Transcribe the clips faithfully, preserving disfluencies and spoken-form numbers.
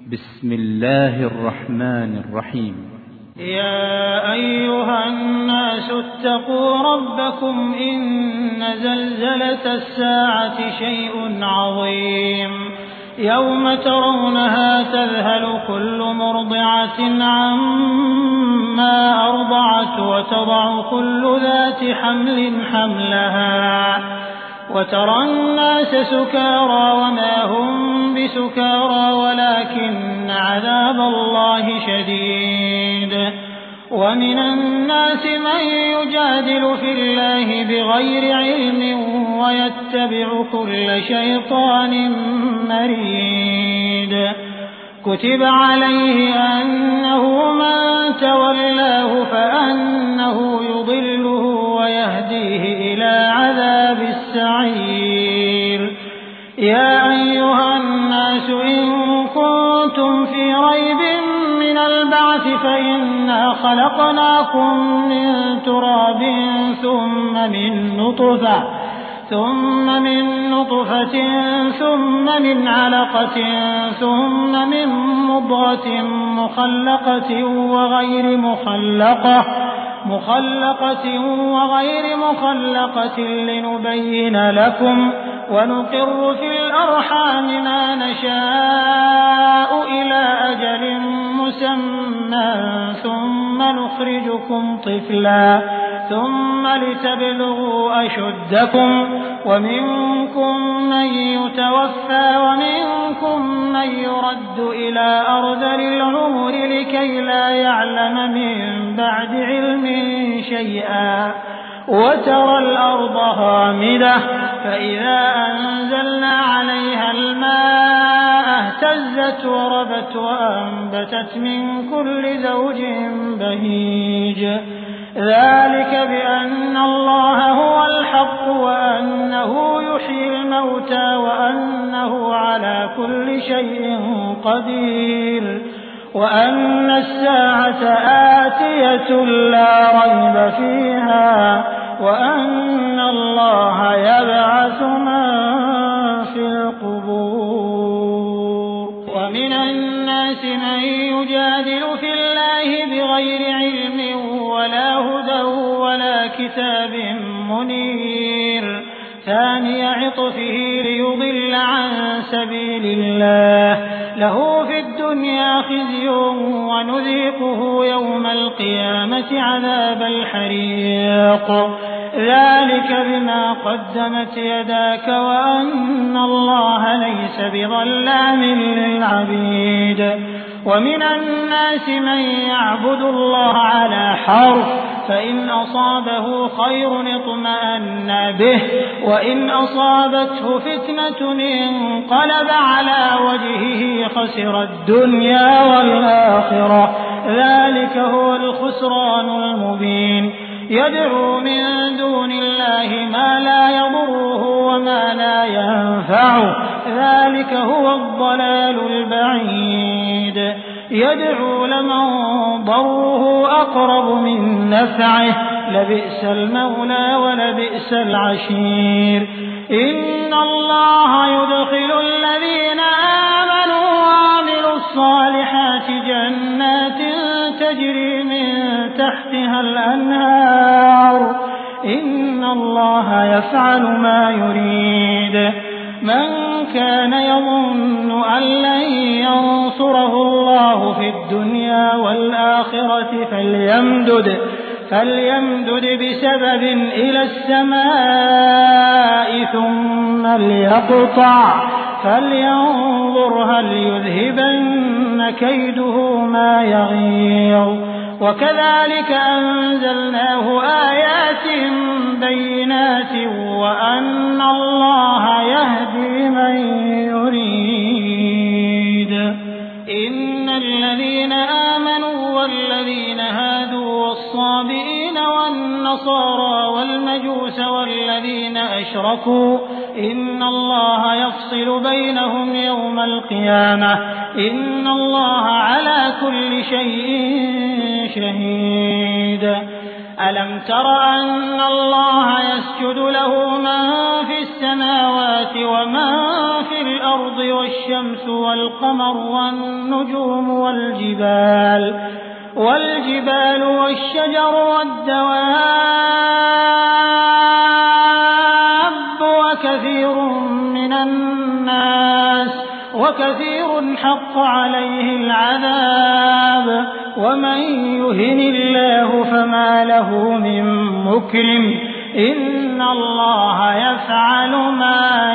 بسم الله الرحمن الرحيم. يا أيها الناس اتقوا ربكم إن زلزلة الساعة شيء عظيم يوم ترونها تذهل كل مرضعة عما أرضعت وتضع كل ذات حمل حملها وترى الناس سكارى وما هم بسكارى ولكن عذاب الله شديد. ومن الناس من يجادل في الله بغير علم ويتبع كل شيطان مريد. كتب عليه أنه من تولاه فأنه يضله ويهديه إلى عذاب السعير. يا أيها الناس إن كنتم في ريب من البعث فإنا خلقناكم من تراب ثم من نطفة ثم من نطفة ثم من علقة ثم من مضغة مخلقة وغير مخلقة مخلقة وغير مخلقة لنبين لكم ونقر في الأرحام ما نشاء إلى أجل مسمى ثم نخرجكم طفلا ثم لتبلغوا أشدكم ومنكم من يتوفى ومنكم من يرد إلى أرذل العمر لكي لا يعلم من بعد علم شيئا. وترى الأرض هامدة فإذا أنزلنا عليها الماء اهتزت وربت وأنبتت من كل زوج بهيج. ذلك بأن الله هو الحق وأنه يحيي الموتى وأنه على كل شيء قدير وأن الساعة آتية لا ريب فيها وأن الله يبعث من في القبور. ومن الناس من يجادل في الله بغير علم ولا هدى ولا كتاب منير. ثاني عطفه ليضل عن سبيل الله له في الدنيا خزي ونذيقه يوم القيامة عذاب الحريق. ذلك بما قدمت يداك وأن الله ليس بظلام للعبيد. ومن الناس من يعبد الله على حرف فإن أصابه خير اطمأن به وإن أصابته فتنة انقلب على وجهه خسر الدنيا والآخرة. ذلك هو الخسران المبين. يدعو من دون الله ما لا يضره وما لا ينفعه. ذلك هو الضلال البعيد. يدعو لمن ضره أقرب من نفعه لبئس المولى ولبئس العشير. إن الله يدخل الذين آمنوا وعملوا الصالحات جنات تجري من تحتها الأنهار. إن الله يفعل ما يريد. من كان يظن أن لن ينصره الله في الدنيا والآخرة فليمدد فليمدد بسبب إلى السماء ثم ليقطع فلينظر هل يذهبن كيده ما يغيظ. وكذلك أنزلناه آيات بينات وأن الله يهدي من يريد. إن الذين آمنوا والذين هادوا والصابئين والنصارى والمجوس والذين أشركوا إن الله يفصل بينهم يوم القيامة. إن الله على كل شيء شهيد. ألم تر أن الله يسجد له من في السماوات ومن في الأرض والشمس والقمر والنجوم والجبال والجبال والشجر والدواب وكثير من الناس وكثير حق عليه العذاب ومن يهن الله فما له من مكرم إن الله يفعل ما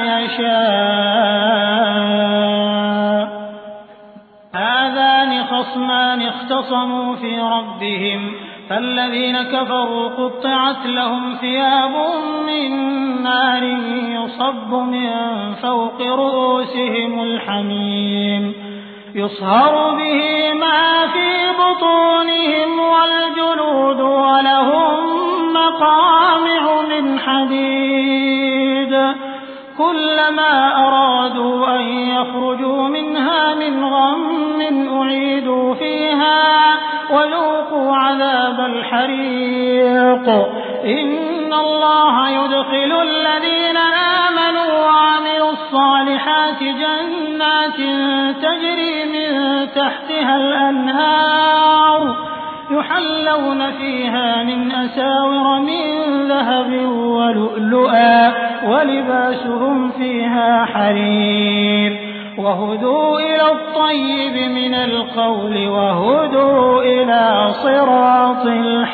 يشاء هذان خصمان اختصموا في ربهم فالذين كفروا قطعت لهم ثياب من نار يصب من فوق رؤوسهم الحميم يصهر به ما في بطونهم والجلود ولهم مقامع من حديد كلما أرادوا أن يخرجوا منها من غم أعيدوا فيها وذوقوا عذاب الحريق إن الله يدخل الذين آمنوا وعملوا الصالحات جنات تجري من تحتها الأنهار يحلون فيها من أساور من ذهب ولؤلؤا ولباسهم فيها حرير وهدوا إلى الطيب من القول وهدوا إلى صراط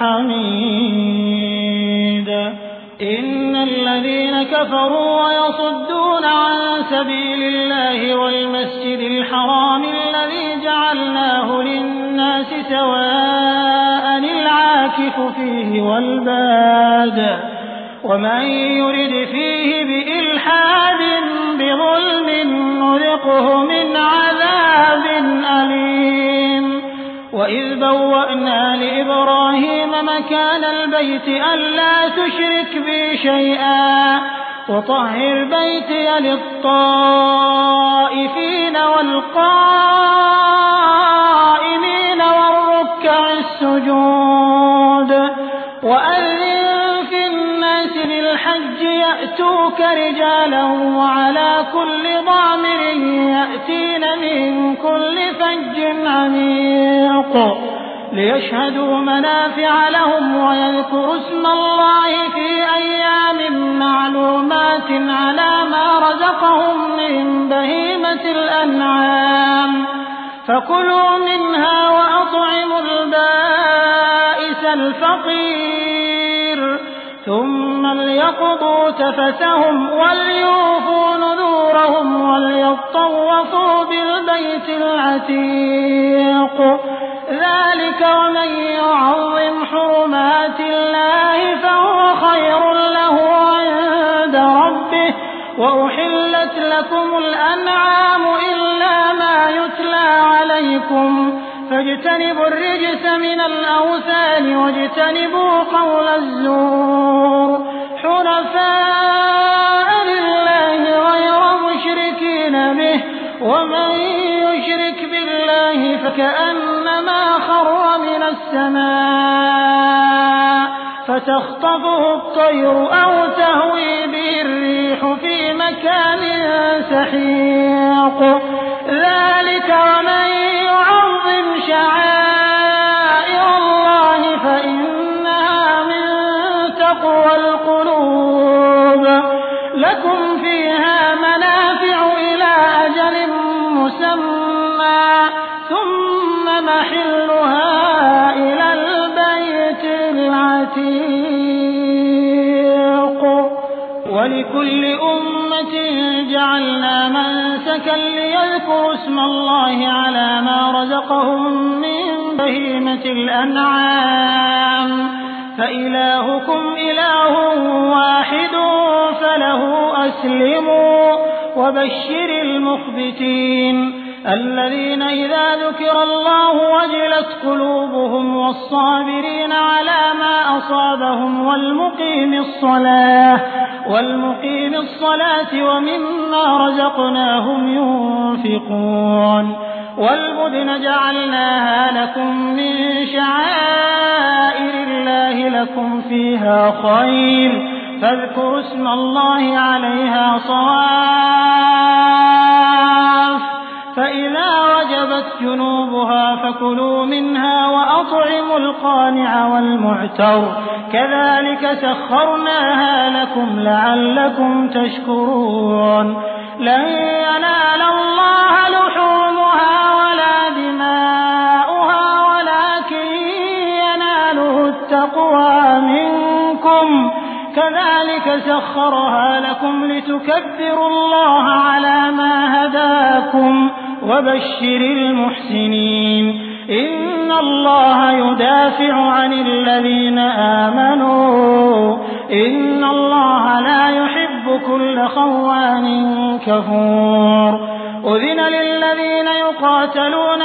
الحميد إن الذين كفروا ويصدون عن سبيل الله والمسجد الحرام الذي جعلناه للناس سواء العاكف فيه والباد ومن يرد فيه بإلحاد بظلم نذقه من عذاب أليم وإذ بوأنا لإبراهيم مكان البيت ألا تشرك بي شيئا وطهر بيتي للطائفين والقائمين والركع السجود وأذن في الناس بالحج يأتوك رجالا وعلى كل ضامر يأتين من كل فج عميق ليشهدوا منافع لهم ويذكروا اسم الله في أيام معلومات على ما رزقهم من بهيمة الأنعام فكلوا منها وأطعموا البائس الفقير ثم ليقضوا تفثهم وليوفوا نذورهم وليطوفوا بالبيت العتيق ذلك ومن يعظم حرمات الله فهو خير له عند ربه وأحلت لكم الأنعام إلا ما يتلى عليكم فاجتنبوا الرجس من الأوثان واجتنبوا قول الزور حنفاء لله غير مشركين به ومن يشرك بالله فكأنما خر من السماء فتخطفه الطير أو تهوي به الريح في مكان سحيق ذلك ومن يعظم شعائر الله فإنها من تقوى القلوب لكم فيها منافع إلى أجل مسمى ثم محلها إلى البيت العتيق ولكل أمة جعلنا منسكا ليذكروا اسم الله على ما رزقهم من بهيمة الأنعام فإلهكم إله واحد فله أسلموا وبشر المخبتين الذين إذا ذكر الله وجلت قلوبهم والصابرين على ما أصابهم والمقيم الصلاة والمقيم الصلاة ومما رزقناهم ينفقون والبدن جعلناها لكم من شعائر الله لكم فيها خير فاذكروا اسم الله عليها صواف فإذا وجبت جنوبها فكلوا منها وأطعموا القانع والمعتر كذلك سخرناها لكم لعلكم تشكرون لن ينال الله لحومها ولا دماؤها ولكن يناله التقوى منكم كذلك سخرها لكم لتكبروا الله على ما هداكم وبشر المحسنين إن الله يدافع عن الذين آمنوا إن الله لا يحب كل خوان كفور أذن للذين يقاتلون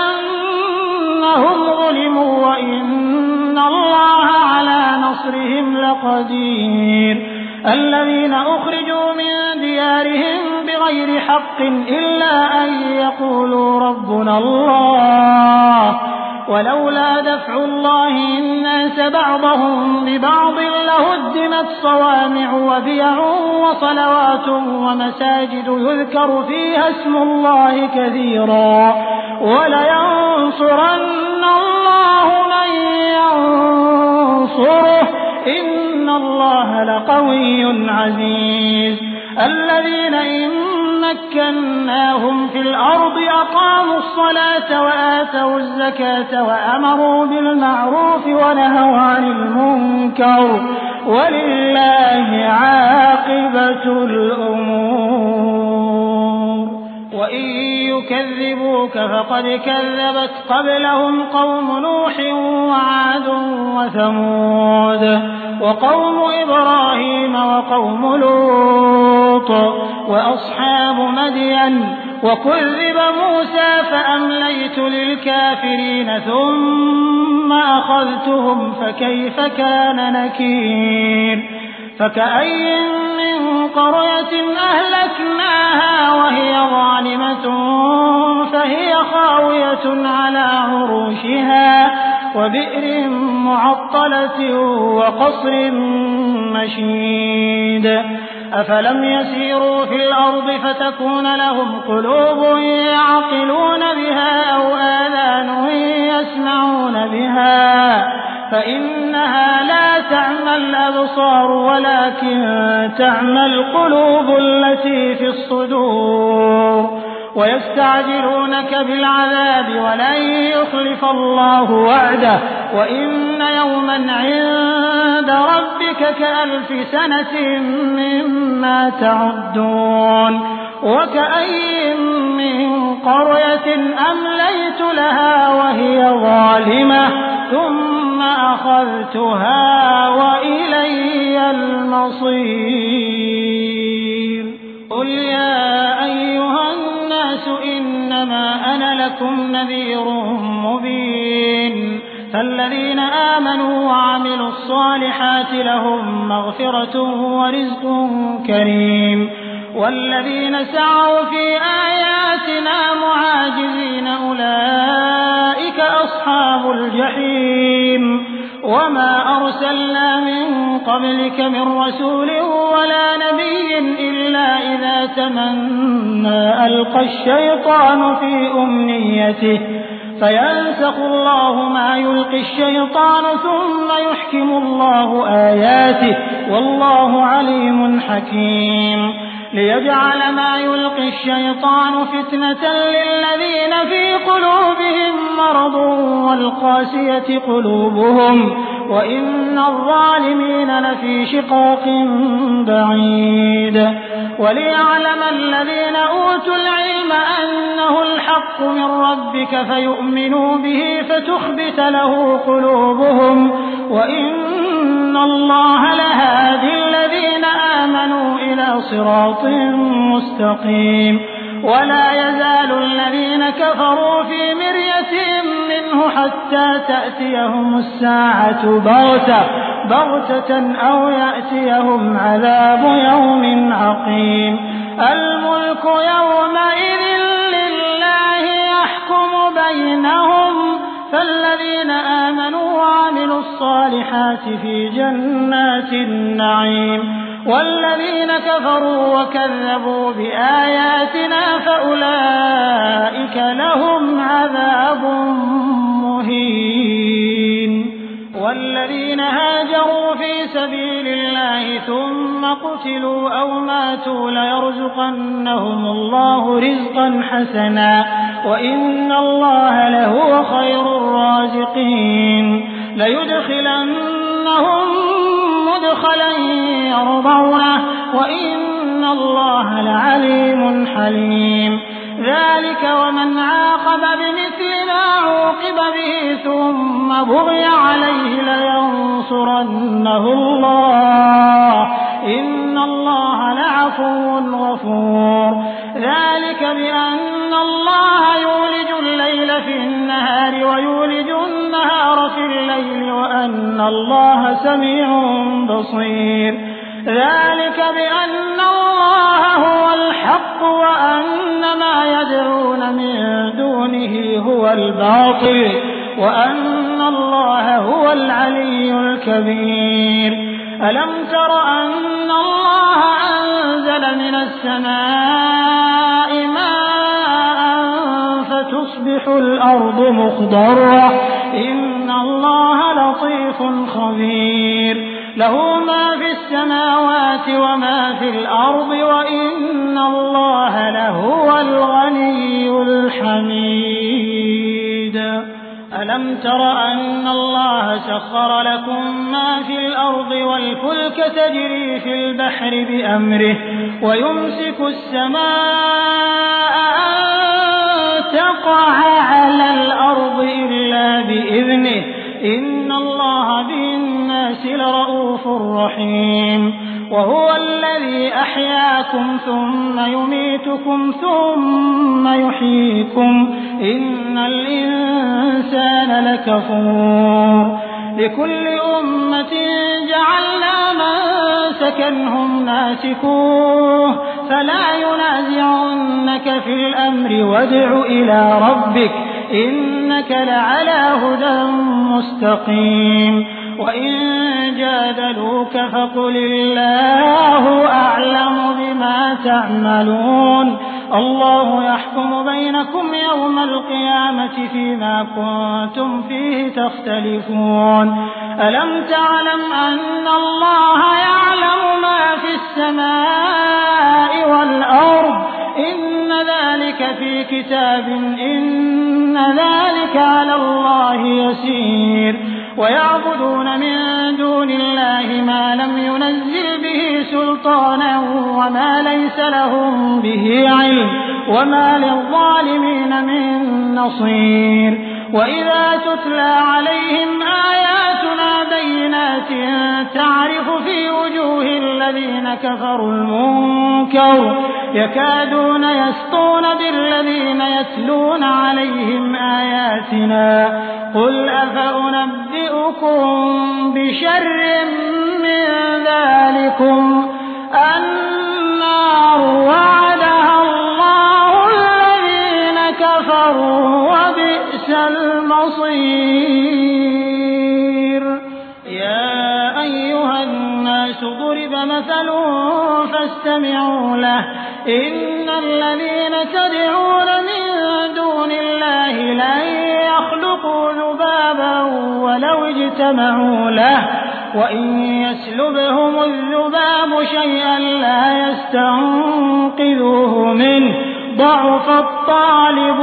بأنهم ظلموا وإن الله على نصرهم لقدير الذين أخرجوا من ديارهم بغير حق إلا أن يقولوا ربنا الله ولولا دفع الله الناس بعضهم ببعض لهدمت صوامع وبيع وصلوات ومساجد يذكر فيها اسم الله كثيرا ولينصرن الله من ينصره إن الله لقوي عزيز الذين إن مكناهم في الأرض أقاموا الصلاة وآتوا الزكاة وأمروا بالمعروف ونهوا عن المنكر ولله عاقبة الأمور وإن يكذبوك فقد كذبت قبلهم قوم نوح وعاد وثمود وقوم إبراهيم وقوم لوط وأصحاب مدين وكذب موسى فأمليت للكافرين ثم أخذتهم فكيف كان نكير فكأي من قرية أهلكناها وهي ظالمة فهي خاوية على عروشها وبئر معطلة وقصر مشيد أفلم يسيروا في الأرض فتكون لهم قلوب يعقلون بها أو آذان يسمعون بها فإنها لا تعمى الأبصار ولكن تعمى القلوب التي في الصدور ويستعجلونك بالعذاب ولن يخلف الله وعده وإن يوما عند ربك كألف سنة مما تعدون وكأي من قرية أمليت لها وهي ظالمة ثم أخذتها وإلي المصير قل يا أيها الناس إنما أنا لكم نذير مبين فالذين آمنوا وعملوا الصالحات لهم مغفرة ورزق كريم والذين سعوا في آياتنا معاجزين أولئك أصحاب الجحيم وما أرسلنا من قبلك من رسول ولا نبي إلا إذا تمنى ألقى الشيطان في أمنيته فينسخ الله ما يلقي الشيطان ثم يحكم الله آياته والله عليم حكيم ليجعل ما يلقي الشيطان فتنة للذين في قلوبهم مرض والقاسية قلوبهم وإن الظالمين لفي شقاق بعيد وليعلم الذين أوتوا العلم أنه الحق من ربك فيؤمنوا به فتخبت له قلوبهم وإن الله لهادي الذين آمنوا إلى صراط مستقيم ولا يزال الذين كفروا في مرية منه حتى تأتيهم الساعة بغتة بغتة أو يأتيهم عذاب يوم عقيم الملك يومئذ لله يحكم فالذين آمنوا وعملوا الصالحات في جنات النعيم والذين كفروا وكذبوا بآياتنا فأولئك لهم عذاب مهين والذين هاجروا في سبيل الله ثم قتلوا أو ماتوا ليرزقنهم الله رزقا حسنا وإن الله لهو خير الرازقين ليدخلنهم مدخلا يرضونه وإن الله لعليم حليم ذلك ومن عاقب بمثل ما عوقب به ثم بغي عليه لينصرنه الله إن الله لعفو غفور ذلك بأن الله يولج الليل في النهار ويولج النهار في الليل وأن الله سميع بصير ذلك بأن الله هو الحق وأن ما يدعون من دونه هو الباطل وأن الله هو العلي الكبير ألم تر أن الله أنزل من السماء ماء فتصبح الأرض مخضرة إن الله لطيف خبير له ما في السماوات وما في الأرض وإن الله لهو الغني الحميد ألم تر أن الله سخر لكم ما في الأرض والفلك تجري في البحر بأمره ويمسك السماء أن تقع على الأرض إلا بإذنه إن الله بالناس لرؤوف رحيم وهو الذي أحياكم ثم يميتكم ثم يحييكم إن الإنسان لكفور لكل أمة جعلنا منسكا هم ناسكوه فلا ينازعنك في الأمر وادع إلى ربك إنك لعلى هدى مستقيم وإن جادلوك فقل الله أعلم بما تعملون الله يحكم بينكم يوم القيامة فيما كنتم فيه تختلفون ألم تعلم أن الله يعلم ما في السماء والأرض إن ذلك في كتاب إن ذلك على الله يسير ويعبدون من دون الله ما لم ينزل به سلطانا وما ليس لهم به علم وما للظالمين من نصير وإذا تتلى عليهم آياتنا بينات تعرف في وجوه الذين كفروا المنكر يكادون يسطون بالذين يتلون عليهم آياتنا قل أفأنبئكم بشر من ذلكم النار وعدها الله الذين كفروا وبئس المصير يا أيها الناس ضرب مثل فاستمعوا له إن الذين تدعون من دون الله لن يخلقوا ذبابا ولو اجتمعوا له وإن يسلبهم الذباب شيئا لا يستنقذوه منه ضعف الطالب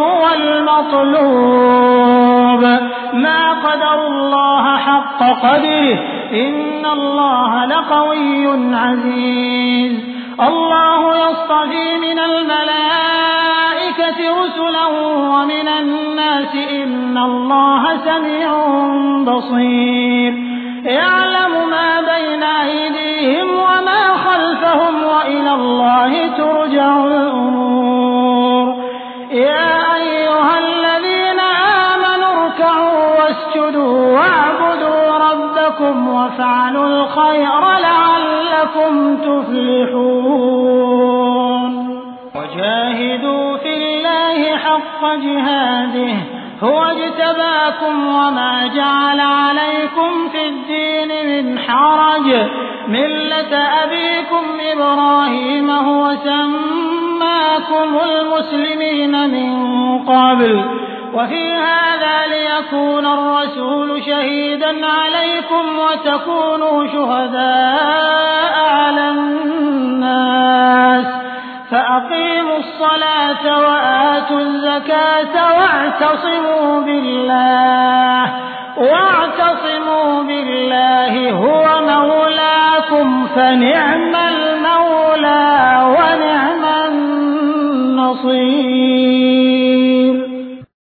والمطلوب ما قدروا الله حق قدره إن الله لقوي عزيز الله يصطفي من الملائكة رسلا ومن الناس إن الله سميع بصير يعلم ما بين أيديهم وما خلفهم وإلى الله ترجع الأمور يا أيها الذين آمنوا اركعوا واسجدوا واعبدوا ربكم وافعلوا الخير لعلكم تفلحون وجاهدوا في الله حق جهاده هو اجتباكم وما جعل عليكم في الدين من حرج ملة أبيكم إبراهيم هو سماكم المسلمين من قبل وفي هذا ليكون الرسول شهيدا عليكم وتكونوا شهداء على الناس فأقيموا الصلاة وآتوا الزكاة واعتصموا بالله واعتصموا بالله هو مولاكم فنعم المولى ونعم النصير.